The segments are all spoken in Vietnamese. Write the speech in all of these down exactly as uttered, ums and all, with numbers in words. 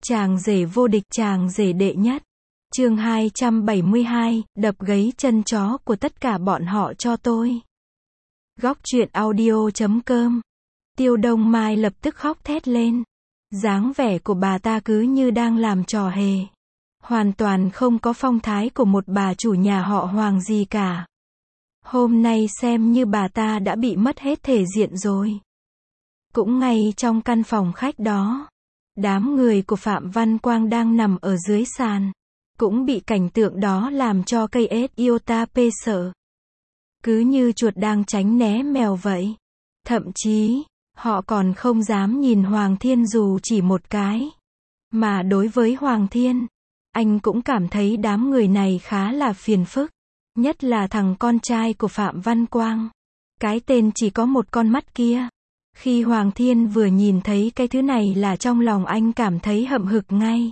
Chàng rể vô địch, chàng rể đệ nhất. Chương hai trăm bảy mươi hai, đập gáy chân chó của tất cả bọn họ cho tôi. Góc truyện audio chấm com. Tiêu Đông Mai lập tức khóc thét lên. Dáng vẻ của bà ta cứ như đang làm trò hề. Hoàn toàn không có phong thái của một bà chủ nhà họ Hoàng gì cả. Hôm nay xem như bà ta đã bị mất hết thể diện rồi. Cũng ngay trong căn phòng khách đó, đám người của Phạm Văn Quang đang nằm ở dưới sàn, cũng bị cảnh tượng đó làm cho cây ết iota p sợ. Cứ như chuột đang tránh né mèo vậy. Thậm chí, họ còn không dám nhìn Hoàng Thiên dù chỉ một cái. Mà đối với Hoàng Thiên, anh cũng cảm thấy đám người này khá là phiền phức. Nhất là thằng con trai của Phạm Văn Quang. Cái tên chỉ có một con mắt kia. Khi Hoàng Thiên vừa nhìn thấy cái thứ này là trong lòng anh cảm thấy hậm hực ngay.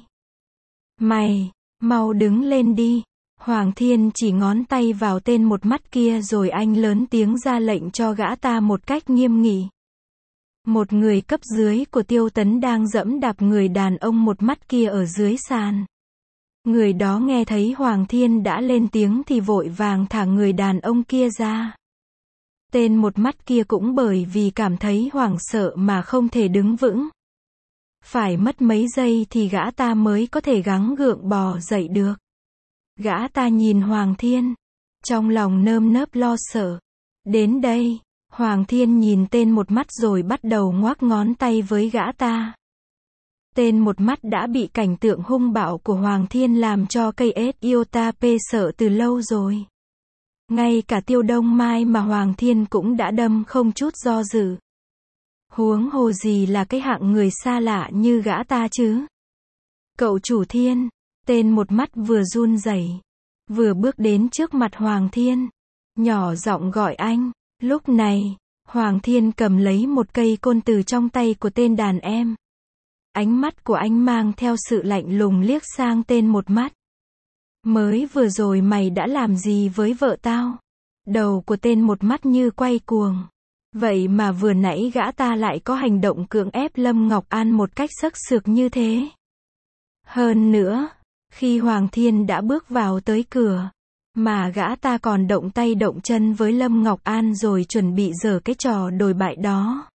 Mày, mau đứng lên đi. Hoàng Thiên chỉ ngón tay vào tên một mắt kia rồi anh lớn tiếng ra lệnh cho gã ta một cách nghiêm nghị. Một người cấp dưới của Tiêu Tấn đang dẫm đạp người đàn ông một mắt kia ở dưới sàn. Người đó nghe thấy Hoàng Thiên đã lên tiếng thì vội vàng thả người đàn ông kia ra. Tên một mắt kia cũng bởi vì cảm thấy hoảng sợ mà không thể đứng vững. Phải mất mấy giây thì gã ta mới có thể gắng gượng bò dậy được. Gã ta nhìn Hoàng Thiên, trong lòng nơm nớp lo sợ. Đến đây, Hoàng Thiên nhìn tên một mắt rồi bắt đầu ngoác ngón tay với gã ta. Tên một mắt đã bị cảnh tượng hung bạo của Hoàng Thiên làm cho cây ết iota p sợ từ lâu rồi. Ngay cả Tiêu Đông Mai mà Hoàng Thiên cũng đã đâm không chút do dự. Huống hồ gì là cái hạng người xa lạ như gã ta chứ. Cậu chủ Thiên, tên một mắt vừa run rẩy, vừa bước đến trước mặt Hoàng Thiên, nhỏ giọng gọi anh. Lúc này, Hoàng Thiên cầm lấy một cây côn từ trong tay của tên đàn em. Ánh mắt của anh mang theo sự lạnh lùng liếc sang tên một mắt. Mới vừa rồi mày đã làm gì với vợ tao? Đầu của tên một mắt như quay cuồng. Vậy mà vừa nãy gã ta lại có hành động cưỡng ép Lâm Ngọc An một cách sấc sược như thế. Hơn nữa, khi Hoàng Thiên đã bước vào tới cửa, mà gã ta còn động tay động chân với Lâm Ngọc An rồi chuẩn bị giở cái trò đồi bại đó.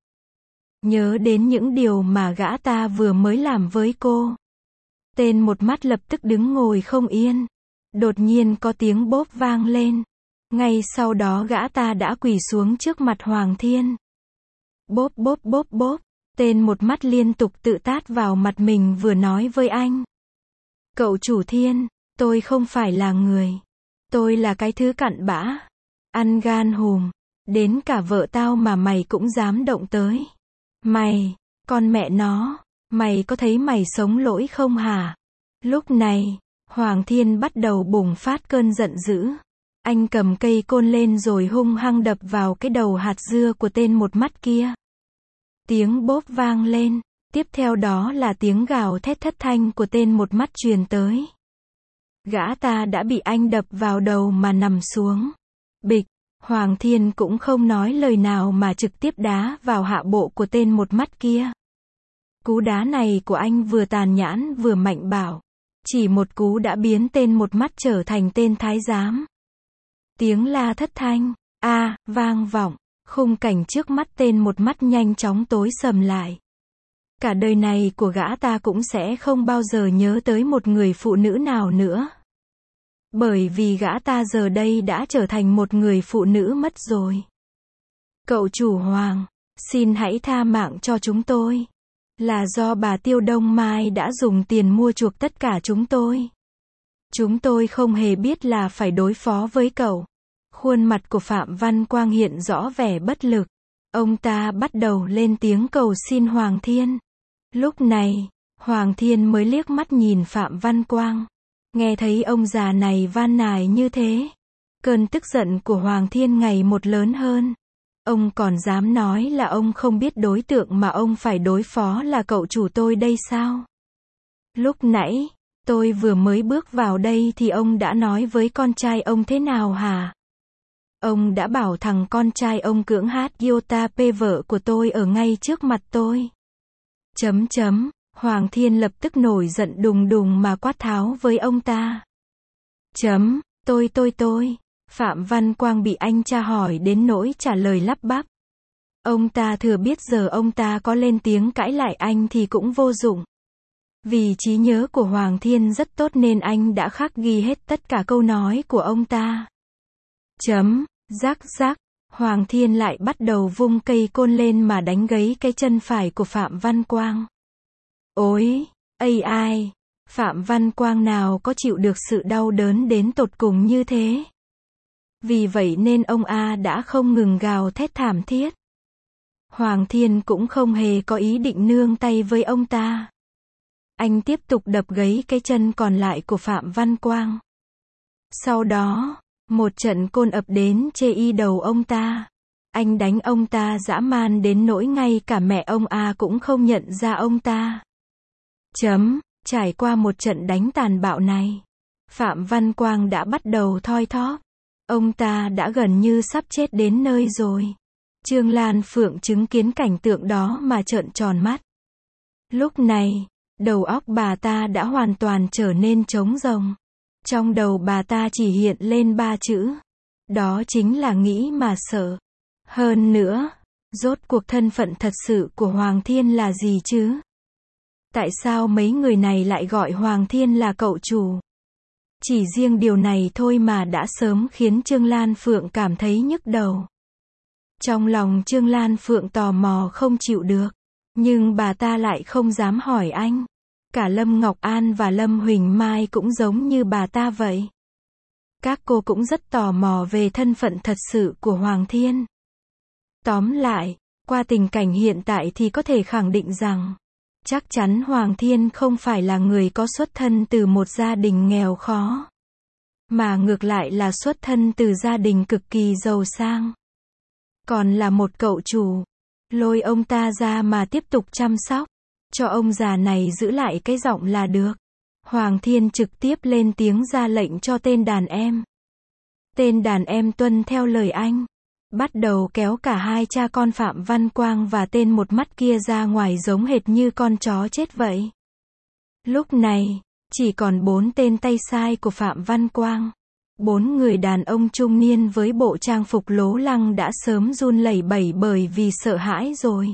Nhớ đến những điều mà gã ta vừa mới làm với cô. Tên một mắt lập tức đứng ngồi không yên. Đột nhiên có tiếng bốp vang lên. Ngay sau đó gã ta đã quỳ xuống trước mặt Hoàng Thiên. Bốp bốp bốp bốp. Tên một mắt liên tục tự tát vào mặt mình vừa nói với anh. Cậu chủ Thiên, tôi không phải là người. Tôi là cái thứ cặn bã. Ăn gan hùm. Đến cả vợ tao mà mày cũng dám động tới. Mày, con mẹ nó, mày có thấy mày sống lỗi không hả? Lúc này, Hoàng Thiên bắt đầu bùng phát cơn giận dữ. Anh cầm cây côn lên rồi hung hăng đập vào cái đầu hạt dưa của tên một mắt kia. Tiếng bốp vang lên, tiếp theo đó là tiếng gào thét thất thanh của tên một mắt truyền tới. Gã ta đã bị anh đập vào đầu mà nằm xuống. Bịch. Hoàng Thiên cũng không nói lời nào mà trực tiếp đá vào hạ bộ của tên một mắt kia. Cú đá này của anh vừa tàn nhẫn vừa mạnh bạo. Chỉ một cú đã biến tên một mắt trở thành tên thái giám. Tiếng la thất thanh, a, vang vọng, khung cảnh trước mắt tên một mắt nhanh chóng tối sầm lại. Cả đời này của gã ta cũng sẽ không bao giờ nhớ tới một người phụ nữ nào nữa. Bởi vì gã ta giờ đây đã trở thành một người phụ nữ mất rồi. Cậu chủ Hoàng, xin hãy tha mạng cho chúng tôi. Là do bà Tiêu Đông Mai đã dùng tiền mua chuộc tất cả chúng tôi. Chúng tôi không hề biết là phải đối phó với cậu. Khuôn mặt của Phạm Văn Quang hiện rõ vẻ bất lực. Ông ta bắt đầu lên tiếng cầu xin Hoàng Thiên. Lúc này, Hoàng Thiên mới liếc mắt nhìn Phạm Văn Quang. Nghe thấy ông già này van nài như thế, cơn tức giận của Hoàng Thiên ngày một lớn hơn. Ông còn dám nói là ông không biết đối tượng mà ông phải đối phó là cậu chủ tôi đây sao? Lúc nãy, tôi vừa mới bước vào đây thì ông đã nói với con trai ông thế nào hả? Ông đã bảo thằng con trai ông cưỡng hát iota p vợ của tôi ở ngay trước mặt tôi. Chấm chấm, Hoàng Thiên lập tức nổi giận đùng đùng mà quát tháo với ông ta. Chấm, tôi tôi tôi. Phạm Văn Quang bị anh tra hỏi đến nỗi trả lời lắp bắp. Ông ta thừa biết giờ ông ta có lên tiếng cãi lại anh thì cũng vô dụng. Vì trí nhớ của Hoàng Thiên rất tốt nên anh đã khắc ghi hết tất cả câu nói của ông ta. Chấm, rắc rắc, Hoàng Thiên lại bắt đầu vung cây côn lên mà đánh gãy cái chân phải của Phạm Văn Quang. Ôi, ây ai, Phạm Văn Quang nào có chịu được sự đau đớn đến tột cùng như thế. Vì vậy nên ông A đã không ngừng gào thét thảm thiết. Hoàng Thiên cũng không hề có ý định nương tay với ông ta. Anh tiếp tục đập gãy cái chân còn lại của Phạm Văn Quang. Sau đó, một trận côn ập đến chê y đầu ông ta. Anh đánh ông ta dã man đến nỗi ngay cả mẹ ông A cũng không nhận ra ông ta. Chấm, trải qua một trận đánh tàn bạo này, Phạm Văn Quang đã bắt đầu thoi thóp. Ông ta đã gần như sắp chết đến nơi rồi. Trương Lan Phượng chứng kiến cảnh tượng đó mà trợn tròn mắt. Lúc này, đầu óc bà ta đã hoàn toàn trở nên trống rỗng. Trong đầu bà ta chỉ hiện lên ba chữ. Đó chính là nghĩ mà sợ. Hơn nữa, rốt cuộc thân phận thật sự của Hoàng Thiên là gì chứ? Tại sao mấy người này lại gọi Hoàng Thiên là cậu chủ? Chỉ riêng điều này thôi mà đã sớm khiến Trương Lan Phượng cảm thấy nhức đầu. Trong lòng Trương Lan Phượng tò mò không chịu được. Nhưng bà ta lại không dám hỏi anh. Cả Lâm Ngọc An và Lâm Huỳnh Mai cũng giống như bà ta vậy. Các cô cũng rất tò mò về thân phận thật sự của Hoàng Thiên. Tóm lại, qua tình cảnh hiện tại thì có thể khẳng định rằng, chắc chắn Hoàng Thiên không phải là người có xuất thân từ một gia đình nghèo khó. Mà ngược lại là xuất thân từ gia đình cực kỳ giàu sang. Còn là một cậu chủ. Lôi ông ta ra mà tiếp tục chăm sóc. Cho ông già này giữ lại cái giọng là được. Hoàng Thiên trực tiếp lên tiếng ra lệnh cho tên đàn em. Tên đàn em tuân theo lời anh. Bắt đầu kéo cả hai cha con Phạm Văn Quang và tên một mắt kia ra ngoài giống hệt như con chó chết vậy. Lúc này, chỉ còn bốn tên tay sai của Phạm Văn Quang. Bốn người đàn ông trung niên với bộ trang phục lố lăng đã sớm run lẩy bẩy bởi vì sợ hãi rồi.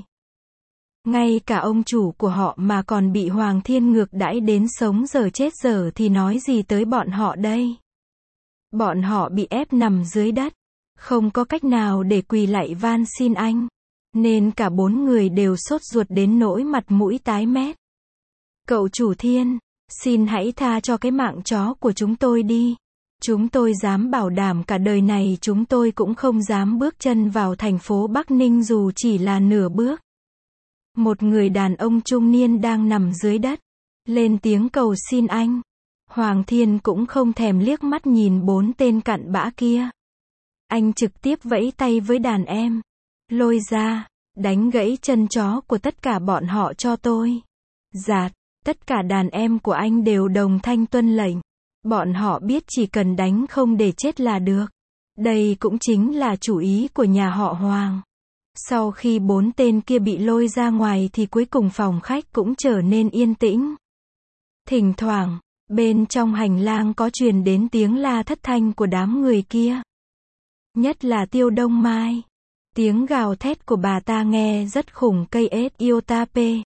Ngay cả ông chủ của họ mà còn bị Hoàng Thiên ngược đãi đến sống giờ chết giờ thì nói gì tới bọn họ đây. Bọn họ bị ép nằm dưới đất. Không có cách nào để quỳ lạy van xin anh. Nên cả bốn người đều sốt ruột đến nỗi mặt mũi tái mét. Cậu chủ Thiên, xin hãy tha cho cái mạng chó của chúng tôi đi. Chúng tôi dám bảo đảm cả đời này chúng tôi cũng không dám bước chân vào thành phố Bắc Ninh dù chỉ là nửa bước. Một người đàn ông trung niên đang nằm dưới đất. Lên tiếng cầu xin anh. Hoàng Thiên cũng không thèm liếc mắt nhìn bốn tên cặn bã kia. Anh trực tiếp vẫy tay với đàn em. Lôi ra, đánh gãy chân chó của tất cả bọn họ cho tôi. Dạt, tất cả đàn em của anh đều đồng thanh tuân lệnh. Bọn họ biết chỉ cần đánh không để chết là được. Đây cũng chính là chủ ý của nhà họ Hoàng. Sau khi bốn tên kia bị lôi ra ngoài thì cuối cùng phòng khách cũng trở nên yên tĩnh. Thỉnh thoảng, bên trong hành lang có truyền đến tiếng la thất thanh của đám người kia. Nhất là Tiêu Đông Mai. Tiếng gào thét của bà ta nghe rất khủng cây ết yêu ta pê.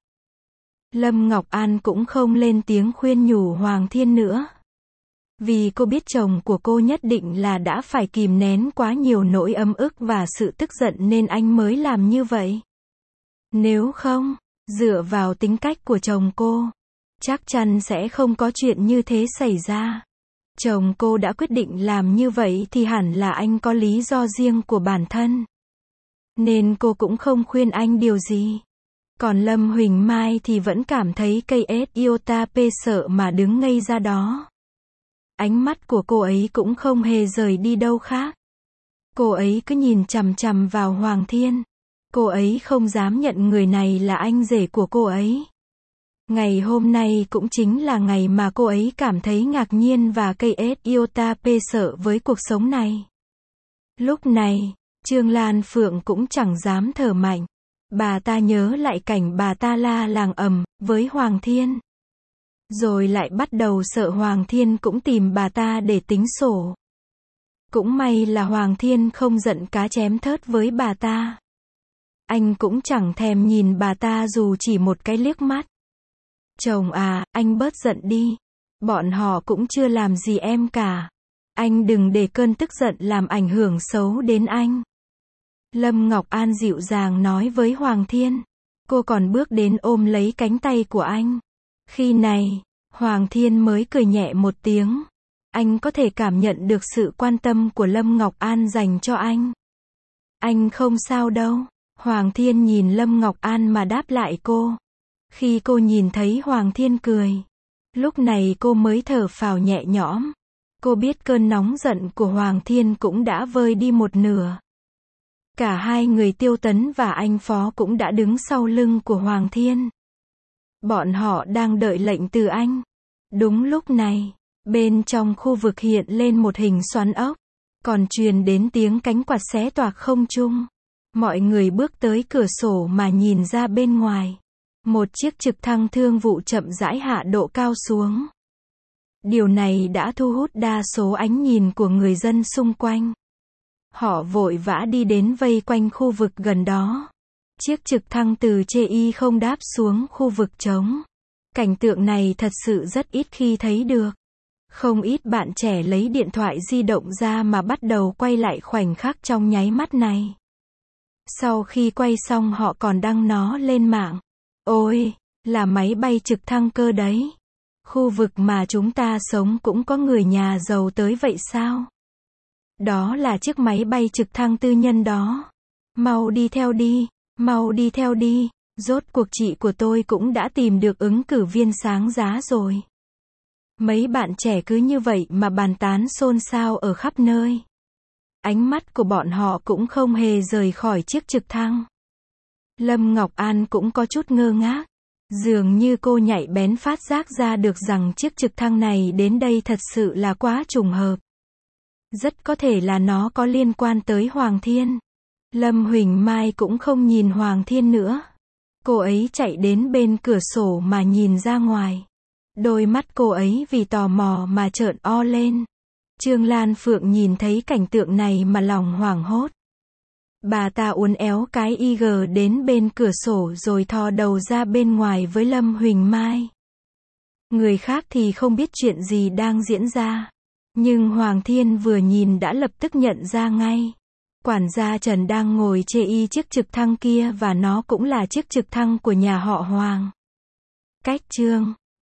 Lâm Ngọc An cũng không lên tiếng khuyên nhủ Hoàng Thiên nữa. Vì cô biết chồng của cô nhất định là đã phải kìm nén quá nhiều nỗi ấm ức và sự tức giận nên anh mới làm như vậy. Nếu không, dựa vào tính cách của chồng cô, chắc chắn sẽ không có chuyện như thế xảy ra. Chồng cô đã quyết định làm như vậy thì hẳn là anh có lý do riêng của bản thân. Nên cô cũng không khuyên anh điều gì. Còn Lâm Huỳnh Mai thì vẫn cảm thấy cây ết yêu ta pê sợ mà đứng ngây ra đó. Ánh mắt của cô ấy cũng không hề rời đi đâu khác. Cô ấy cứ nhìn chằm chằm vào Hoàng Thiên. Cô ấy không dám nhận người này là anh rể của cô ấy. Ngày hôm nay cũng chính là ngày mà cô ấy cảm thấy ngạc nhiên và cây ết yêu ta pê sợ với cuộc sống này. Lúc này, Trương Lan Phượng cũng chẳng dám thở mạnh. Bà ta nhớ lại cảnh bà ta la làng ầm với Hoàng Thiên. Rồi lại bắt đầu sợ Hoàng Thiên cũng tìm bà ta để tính sổ. Cũng may là Hoàng Thiên không giận cá chém thớt với bà ta. Anh cũng chẳng thèm nhìn bà ta dù chỉ một cái liếc mắt. Chồng à, anh bớt giận đi. Bọn họ cũng chưa làm gì em cả. Anh đừng để cơn tức giận làm ảnh hưởng xấu đến anh. Lâm Ngọc An dịu dàng nói với Hoàng Thiên. Cô còn bước đến ôm lấy cánh tay của anh. Khi này, Hoàng Thiên mới cười nhẹ một tiếng. Anh có thể cảm nhận được sự quan tâm của Lâm Ngọc An dành cho anh. Anh không sao đâu. Hoàng Thiên nhìn Lâm Ngọc An mà đáp lại cô. Khi cô nhìn thấy Hoàng Thiên cười, lúc này cô mới thở phào nhẹ nhõm. Cô biết cơn nóng giận của Hoàng Thiên cũng đã vơi đi một nửa. Cả hai người Tiêu Tấn và anh Phó cũng đã đứng sau lưng của Hoàng Thiên. Bọn họ đang đợi lệnh từ anh. Đúng lúc này, bên trong khu vực hiện lên một hình xoắn ốc, còn truyền đến tiếng cánh quạt xé toạc không trung. Mọi người bước tới cửa sổ mà nhìn ra bên ngoài. Một chiếc trực thăng thương vụ chậm rãi hạ độ cao xuống. Điều này đã thu hút đa số ánh nhìn của người dân xung quanh. Họ vội vã đi đến vây quanh khu vực gần đó. Chiếc trực thăng từ chê y không đáp xuống khu vực trống. Cảnh tượng này thật sự rất ít khi thấy được. Không ít bạn trẻ lấy điện thoại di động ra mà bắt đầu quay lại khoảnh khắc trong nháy mắt này. Sau khi quay xong họ còn đăng nó lên mạng. Ôi, là máy bay trực thăng cơ đấy. Khu vực mà chúng ta sống cũng có người nhà giàu tới vậy sao? Đó là chiếc máy bay trực thăng tư nhân đó. Mau đi theo đi, mau đi theo đi. Rốt cuộc chị của tôi cũng đã tìm được ứng cử viên sáng giá rồi. Mấy bạn trẻ cứ như vậy mà bàn tán xôn xao ở khắp nơi. Ánh mắt của bọn họ cũng không hề rời khỏi chiếc trực thăng. Lâm Ngọc An cũng có chút ngơ ngác. Dường như cô nhạy bén phát giác ra được rằng chiếc trực thăng này đến đây thật sự là quá trùng hợp. Rất có thể là nó có liên quan tới Hoàng Thiên. Lâm Huỳnh Mai cũng không nhìn Hoàng Thiên nữa. Cô ấy chạy đến bên cửa sổ mà nhìn ra ngoài. Đôi mắt cô ấy vì tò mò mà trợn o lên. Trương Lan Phượng nhìn thấy cảnh tượng này mà lòng hoảng hốt. Bà ta uốn éo cái i giê đến bên cửa sổ rồi thò đầu ra bên ngoài với Lâm Huỳnh Mai. Người khác thì không biết chuyện gì đang diễn ra. Nhưng Hoàng Thiên vừa nhìn đã lập tức nhận ra ngay. Quản gia Trần đang ngồi chê y chiếc trực thăng kia và nó cũng là chiếc trực thăng của nhà họ Hoàng. Cách chương